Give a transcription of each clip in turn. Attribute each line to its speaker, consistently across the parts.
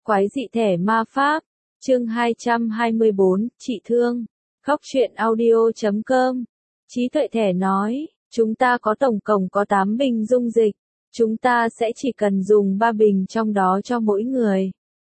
Speaker 1: Quái dị thẻ ma pháp. Chương 224, trị thương. Góc truyện audio.com. Trí tuệ thẻ nói, chúng ta có tổng cộng có 8 bình dung dịch. Chúng ta sẽ chỉ cần dùng 3 bình trong đó cho mỗi người.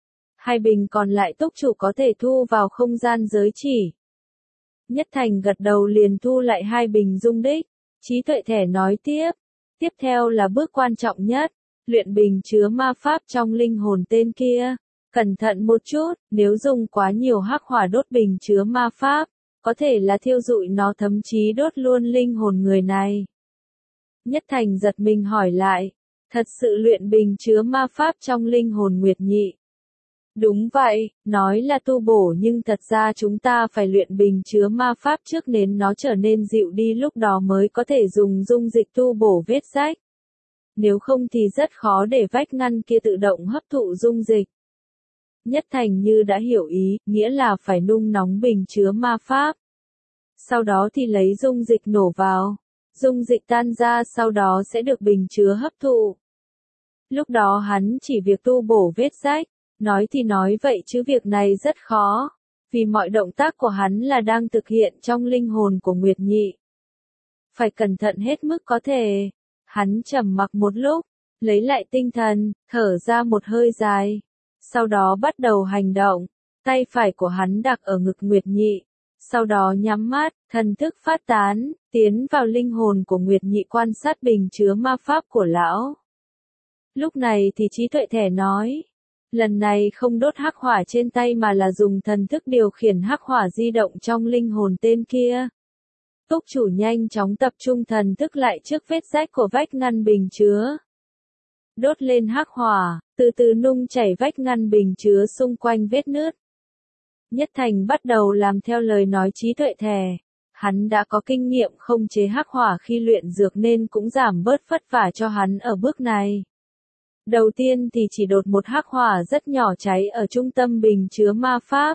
Speaker 1: 2 bình còn lại túc chủ có thể thu vào không gian giới chỉ. Nhất Thành gật đầu liền thu lại 2 bình dung đích. Trí tuệ thẻ nói tiếp. Tiếp theo là bước quan trọng nhất. Luyện bình chứa ma pháp trong linh hồn tên kia. Cẩn thận một chút, nếu dùng quá nhiều hắc hỏa đốt bình chứa ma pháp, có thể là thiêu rụi nó, thậm chí đốt luôn linh hồn người này. Nhất Thành giật mình hỏi lại, thật sự luyện bình chứa ma pháp trong linh hồn Nguyệt Nhị? Đúng vậy, nói là tu bổ nhưng thật ra chúng ta phải luyện bình chứa ma pháp trước nên nó trở nên dịu đi, lúc đó mới có thể dùng dung dịch tu bổ vết rách. Nếu không thì rất khó để vách ngăn kia tự động hấp thụ dung dịch. Nhất Thành như đã hiểu ý, nghĩa là phải nung nóng bình chứa ma pháp. Sau đó thì lấy dung dịch nổ vào. Dung dịch tan ra sau đó sẽ được bình chứa hấp thụ. Lúc đó hắn chỉ việc tu bổ vết rách. Nói thì nói vậy chứ việc này rất khó. Vì mọi động tác của hắn là đang thực hiện trong linh hồn của Nguyệt Nhị. Phải cẩn thận hết mức có thể. Hắn trầm mặc một lúc, lấy lại tinh thần, thở ra một hơi dài. Sau đó bắt đầu hành động, tay phải của hắn đặt ở ngực Nguyệt Nhị. Sau đó nhắm mắt, thần thức phát tán, tiến vào linh hồn của Nguyệt Nhị quan sát bình chứa ma pháp của lão. Lúc này thì trí tuệ thẻ nói, lần này không đốt hắc hỏa trên tay mà là dùng thần thức điều khiển hắc hỏa di động trong linh hồn tên kia. Túc chủ nhanh chóng tập trung thần thức lại trước vết rách của vách ngăn bình chứa. Đốt lên hắc hỏa, từ từ nung chảy vách ngăn bình chứa xung quanh vết nứt. Nhất Thành bắt đầu làm theo lời nói trí tuệ thẻ. Hắn đã có kinh nghiệm không chế hắc hỏa khi luyện dược nên cũng giảm bớt vất vả cho hắn ở bước này. Đầu tiên thì chỉ đốt một hắc hỏa rất nhỏ cháy ở trung tâm bình chứa ma pháp.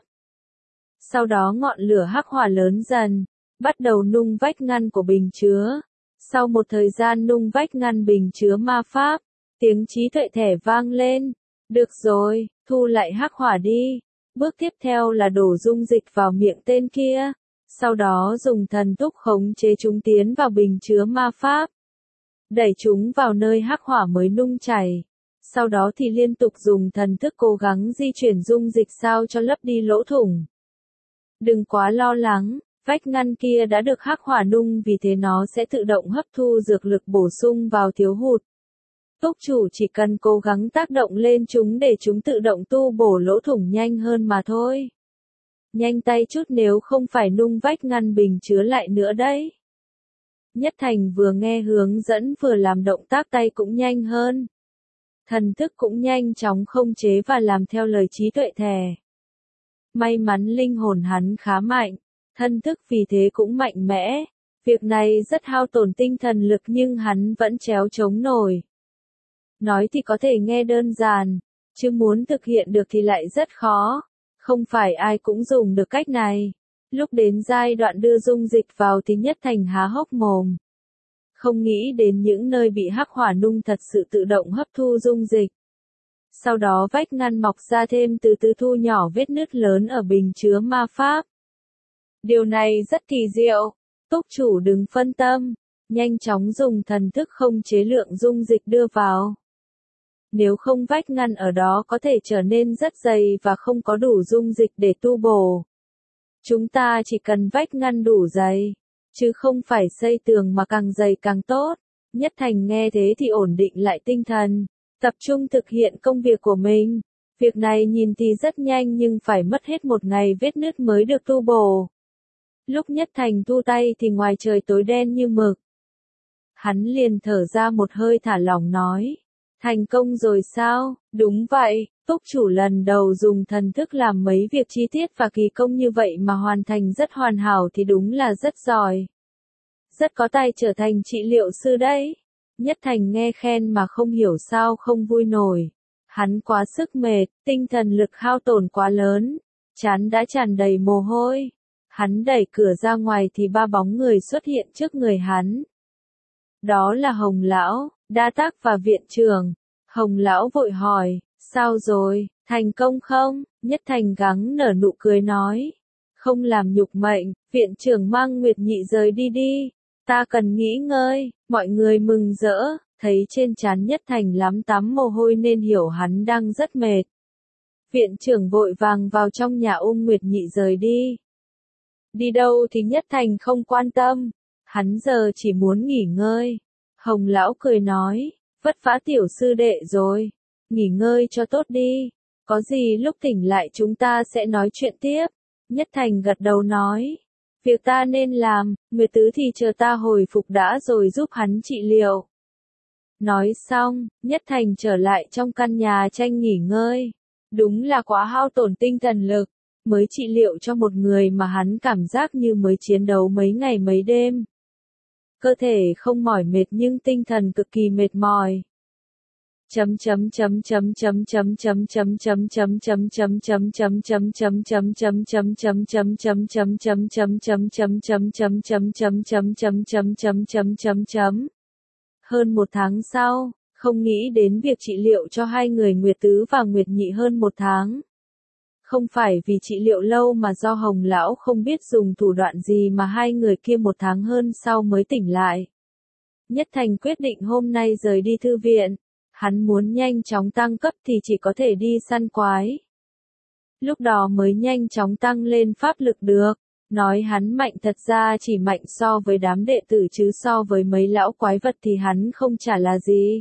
Speaker 1: Sau đó ngọn lửa hắc hỏa lớn dần, bắt đầu nung vách ngăn của bình chứa. Sau một thời gian nung vách ngăn bình chứa ma pháp, tiếng trí tuệ thẻ vang lên. Được rồi, thu lại hắc hỏa đi. Bước tiếp theo là đổ dung dịch vào miệng tên kia. Sau đó dùng thần túc khống chế chúng tiến vào bình chứa ma pháp. Đẩy chúng vào nơi hắc hỏa mới nung chảy. Sau đó thì liên tục dùng thần thức cố gắng di chuyển dung dịch sao cho lấp đi lỗ thủng. Đừng quá lo lắng, vách ngăn kia đã được hắc hỏa nung vì thế nó sẽ tự động hấp thu dược lực bổ sung vào thiếu hụt. Túc chủ chỉ cần cố gắng tác động lên chúng để chúng tự động tu bổ lỗ thủng nhanh hơn mà thôi. Nhanh tay chút nếu không phải nung vách ngăn bình chứa lại nữa đấy. Nhất Thành vừa nghe hướng dẫn vừa làm động tác tay cũng nhanh hơn. Thần thức cũng nhanh chóng khống chế và làm theo lời trí tuệ thẻ. May mắn linh hồn hắn khá mạnh, thân thức vì thế cũng mạnh mẽ. Việc này rất hao tổn tinh thần lực nhưng hắn vẫn trèo chống nổi. Nói thì có thể nghe đơn giản, chứ muốn thực hiện được thì lại rất khó. Không phải ai cũng dùng được cách này. Lúc đến giai đoạn đưa dung dịch vào thì Nhất Thành há hốc mồm. Không nghĩ đến những nơi bị hắc hỏa nung thật sự tự động hấp thu dung dịch. Sau đó vách ngăn mọc ra thêm từ từ thu nhỏ vết nứt lớn ở bình chứa ma pháp. Điều này rất kỳ diệu. Túc chủ đừng phân tâm. Nhanh chóng dùng thần thức khống chế lượng dung dịch đưa vào. Nếu không vách ngăn ở đó có thể trở nên rất dày và không có đủ dung dịch để tu bổ. Chúng ta chỉ cần vách ngăn đủ dày, chứ không phải xây tường mà càng dày càng tốt. Nhất Thành nghe thế thì ổn định lại tinh thần, tập trung thực hiện công việc của mình. Việc này nhìn thì rất nhanh nhưng phải mất hết một ngày vết nứt mới được tu bổ. Lúc Nhất Thành thu tay thì ngoài trời tối đen như mực. Hắn liền thở ra một hơi thả lỏng nói. Thành công rồi sao? Đúng vậy, túc chủ lần đầu dùng thần thức làm mấy việc chi tiết và kỳ công như vậy mà hoàn thành rất hoàn hảo thì đúng là rất giỏi. Rất có tài trở thành trị liệu sư đấy. Nhất Thành nghe khen mà không hiểu sao không vui nổi. Hắn quá sức mệt, tinh thần lực hao tổn quá lớn, trán đã tràn đầy mồ hôi. Hắn đẩy cửa ra ngoài thì 3 bóng người xuất hiện trước người hắn. Đó là Hồng Lão, Đa Tác và viện trưởng. Hồng Lão vội hỏi, sao rồi, Thành công không? Nhất Thành gắng nở nụ cười nói. Không làm nhục mệnh, viện trưởng mang Nguyệt Nhị rời đi đi. Ta cần nghỉ ngơi, mọi người mừng rỡ, thấy trên trán Nhất Thành lắm tắm mồ hôi nên hiểu hắn đang rất mệt. Viện trưởng vội vàng vào trong nhà ôm Nguyệt Nhị rời đi. Đi đâu thì Nhất Thành không quan tâm, hắn giờ chỉ muốn nghỉ ngơi. Hồng lão cười nói, vất vả tiểu sư đệ rồi, nghỉ ngơi cho tốt đi, có gì lúc tỉnh lại chúng ta sẽ nói chuyện tiếp. Nhất Thành gật đầu nói, việc ta nên làm, Nguyệt Tứ thì chờ ta hồi phục đã rồi giúp hắn trị liệu. Nói xong, Nhất Thành trở lại trong căn nhà tranh nghỉ ngơi. Đúng là quá hao tổn tinh thần lực, mới trị liệu cho một người mà hắn cảm giác như mới chiến đấu mấy ngày mấy đêm. Cơ thể không mỏi mệt nhưng tinh thần cực kỳ mệt mỏi. Hơn một tháng sau, không nghĩ đến việc trị liệu cho hai người Nguyệt Tứ và Nguyệt Nhị hơn một tháng. Không phải vì trị liệu lâu mà do Hồng lão không biết dùng thủ đoạn gì mà hai người kia một tháng hơn sau mới tỉnh lại. Nhất Thành quyết định hôm nay rời đi thư viện. Hắn muốn nhanh chóng tăng cấp thì chỉ có thể đi săn quái. Lúc đó mới nhanh chóng tăng lên pháp lực được. Nói hắn mạnh thật ra chỉ mạnh so với đám đệ tử chứ so với mấy lão quái vật thì hắn không chả là gì.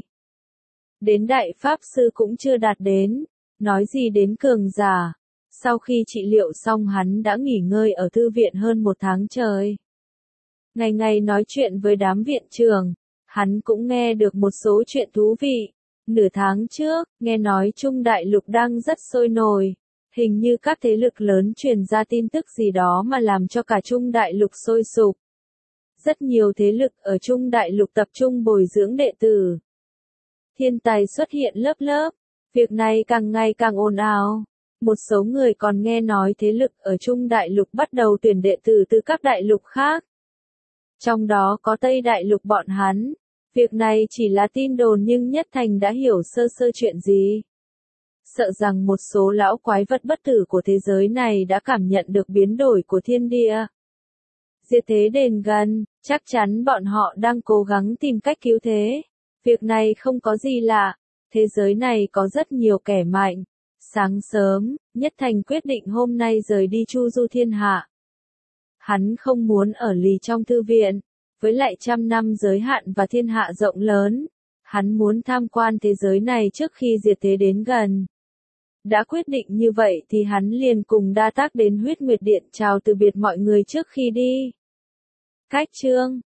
Speaker 1: Đến đại pháp sư cũng chưa đạt đến. Nói gì đến cường giả. Sau khi trị liệu xong hắn đã nghỉ ngơi ở thư viện hơn một tháng trời. Ngày ngày nói chuyện với đám viện trưởng. Hắn cũng nghe được một số chuyện thú vị. Nửa tháng trước, nghe nói Trung Đại Lục đang rất sôi nổi. Hình như các thế lực lớn truyền ra tin tức gì đó mà làm cho cả Trung Đại Lục sôi sục. Rất nhiều thế lực ở Trung Đại Lục tập trung bồi dưỡng đệ tử. Thiên tài xuất hiện lớp lớp. Việc này càng ngày càng ồn ào. Một số người còn nghe nói thế lực ở Trung Đại Lục bắt đầu tuyển đệ tử từ các đại lục khác. Trong đó có Tây Đại Lục bọn hắn. Việc này chỉ là tin đồn nhưng Nhất Thành đã hiểu sơ sơ chuyện gì. Sợ rằng một số lão quái vật bất tử của thế giới này đã cảm nhận được biến đổi của thiên địa. Diệt thế đến gần, chắc chắn bọn họ đang cố gắng tìm cách cứu thế. Việc này không có gì lạ, thế giới này có rất nhiều kẻ mạnh. Sáng sớm, Nhất Thành quyết định hôm nay rời đi chu du thiên hạ. Hắn không muốn ở lì trong thư viện. Với lại 100 năm giới hạn và thiên hạ rộng lớn, hắn muốn tham quan thế giới này trước khi diệt thế đến gần. Đã quyết định như vậy thì hắn liền cùng Đa Tác đến Huyết Nguyệt Điện chào từ biệt mọi người trước khi đi. Cách chương